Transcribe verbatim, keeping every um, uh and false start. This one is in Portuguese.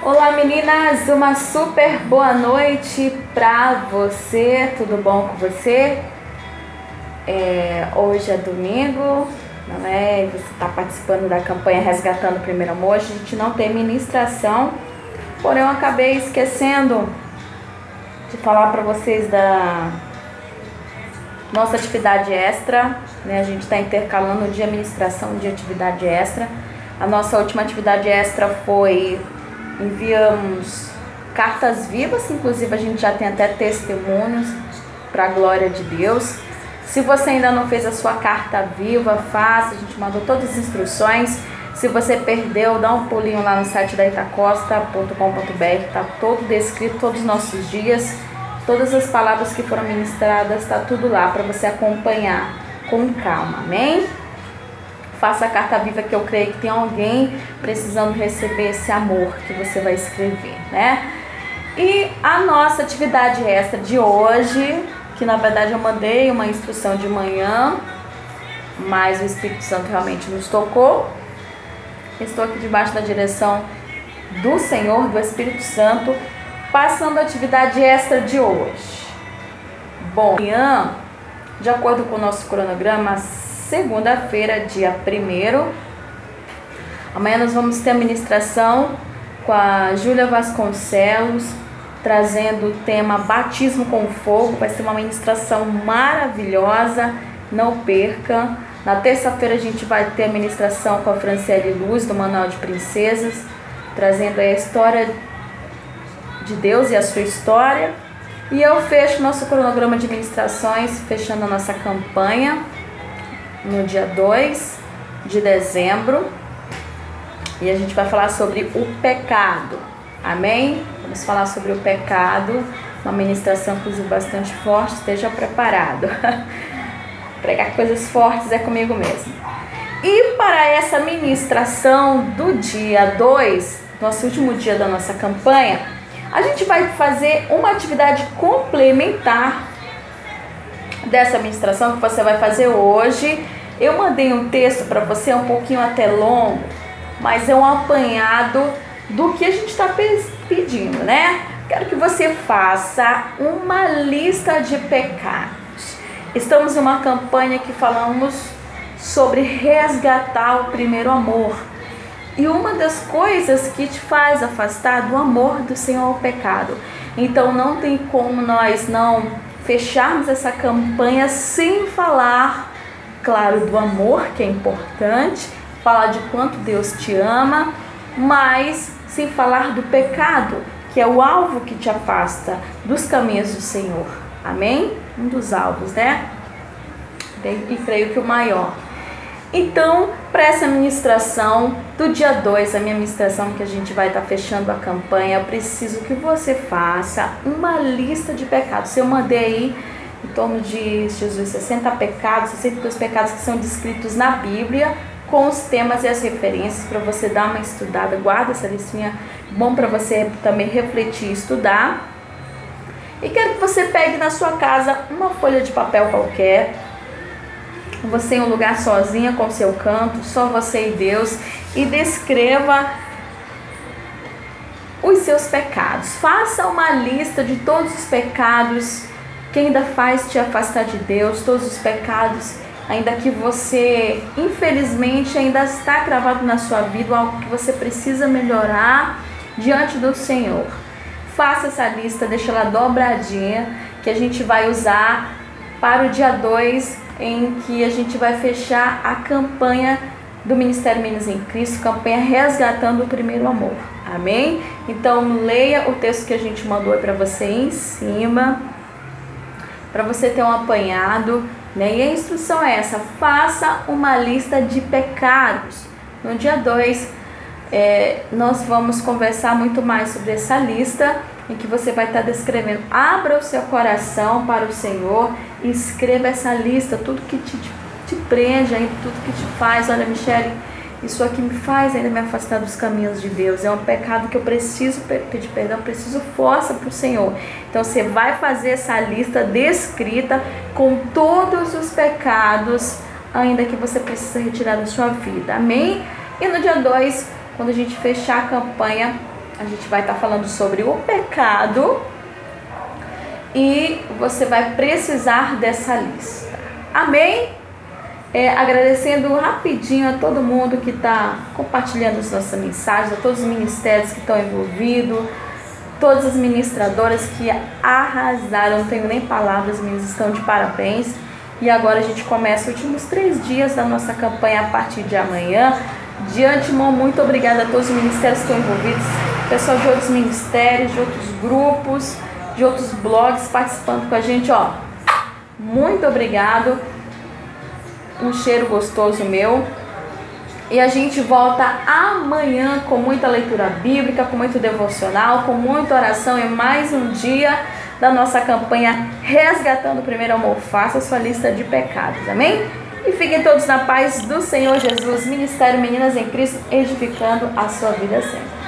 Olá meninas, uma super boa noite pra você, tudo bom com você? É, hoje é domingo, não é? Você está participando da campanha Resgatando o Primeiro Amor. A gente não tem ministração, porém eu acabei esquecendo de falar para vocês da nossa atividade extra, né? A gente está intercalando o dia ministração de atividade extra. A nossa última atividade extra foi enviamos cartas vivas, inclusive a gente já tem até testemunhos para a glória de Deus. Se você ainda não fez a sua carta viva, faça, a gente mandou todas as instruções. Se você perdeu, dá um pulinho lá no site da itacosta ponto com ponto br, está todo descrito, todos os nossos dias, todas as palavras que foram ministradas, está tudo lá para você acompanhar com calma, amém? Faça a carta viva, que eu creio que tem alguém precisando receber esse amor que você vai escrever, né? E a nossa atividade extra de hoje, que na verdade eu mandei uma instrução de manhã, mas o Espírito Santo realmente nos tocou. Estou aqui debaixo da direção do Senhor, do Espírito Santo, passando a atividade extra de hoje. Bom, amanhã, de acordo com o nosso cronograma, segunda-feira, dia primeiro, amanhã nós vamos ter a ministração com a Júlia Vasconcelos, trazendo o tema Batismo com Fogo. Vai ser uma ministração maravilhosa, não perca. Na terça-feira a gente vai ter a ministração com a Franciele Luz, do Manual de Princesas, trazendo aí a história de Deus e a sua história. E eu fecho nosso cronograma de ministrações, fechando a nossa campanha, no dia dois de dezembro, e a gente vai falar sobre o pecado, amém? Vamos falar sobre o pecado, uma ministração inclusive bastante forte, esteja preparado. Pregar coisas fortes é comigo mesmo. E para essa ministração do dia dois, nosso último dia da nossa campanha, a gente vai fazer uma atividade complementar dessa ministração que você vai fazer hoje. Eu mandei um texto para você, um pouquinho até longo, mas é um apanhado do que a gente está pedindo, né? Quero que você faça uma lista de pecados. Estamos em uma campanha que falamos sobre resgatar o primeiro amor. E uma das coisas que te faz afastar do amor do Senhor é o pecado. Então não tem como nós não fecharmos essa campanha sem falar, claro, do amor, que é importante, falar de quanto Deus te ama, mas sem falar do pecado, que é o alvo que te afasta dos caminhos do Senhor. Amém? Um dos alvos, né? E creio que o maior. Então, para essa ministração do dia dois, a minha ministração que a gente vai estar fechando a campanha, eu preciso que você faça uma lista de pecados. Eu mandei aí em torno de Jesus, sessenta pecados, sessenta e dois pecados que são descritos na Bíblia, com os temas e as referências, para você dar uma estudada. Guarda essa listinha, bom para você também refletir e estudar. E quero que você pegue na sua casa uma folha de papel qualquer, você em um lugar sozinha com seu canto, só você e Deus, e descreva os seus pecados. Faça uma lista de todos os pecados que ainda faz te afastar de Deus, todos os pecados ainda que você, infelizmente, ainda está gravado na sua vida, algo que você precisa melhorar diante do Senhor. Faça essa lista, deixa ela dobradinha, que a gente vai usar para o dia dois, em que a gente vai fechar a campanha do Ministério Meninas em Cristo, campanha Resgatando o Primeiro Amor. Amém? Então, leia o texto que a gente mandou para você em cima, para você ter um apanhado, né? E a instrução é essa: faça uma lista de pecados. No dia dois, é, nós vamos conversar muito mais sobre essa lista, em que você vai estar descrevendo. Abra o seu coração para o Senhor e escreva essa lista, tudo que te, te, te prende, tudo que te faz. Olha, Michele, isso aqui me faz ainda me afastar dos caminhos de Deus. É um pecado que eu preciso pedir perdão, preciso força para o Senhor. Então você vai fazer essa lista descrita com todos os pecados ainda que você precisa retirar da sua vida. Amém? E no dia dois, quando a gente fechar a campanha, a gente vai estar falando sobre o pecado e você vai precisar dessa lista. Amém? É, agradecendo rapidinho a todo mundo que está compartilhando as nossas mensagens, a todos os ministérios que estão envolvidos, todas as ministradoras que arrasaram, não tenho nem palavras, meninas estão de parabéns. E agora a gente começa os últimos três dias da nossa campanha a partir de amanhã. De antemão, muito obrigada a todos os ministérios que estão envolvidos, pessoal de outros ministérios, de outros grupos, de outros blogs participando com a gente, ó. Muito obrigado. Um cheiro gostoso meu. E a gente volta amanhã com muita leitura bíblica, com muito devocional, com muita oração e mais um dia da nossa campanha Resgatando o Primeiro Amor. Faça a sua lista de pecados, amém? E fiquem todos na paz do Senhor Jesus. Ministério Meninas em Cristo, edificando a sua vida sempre.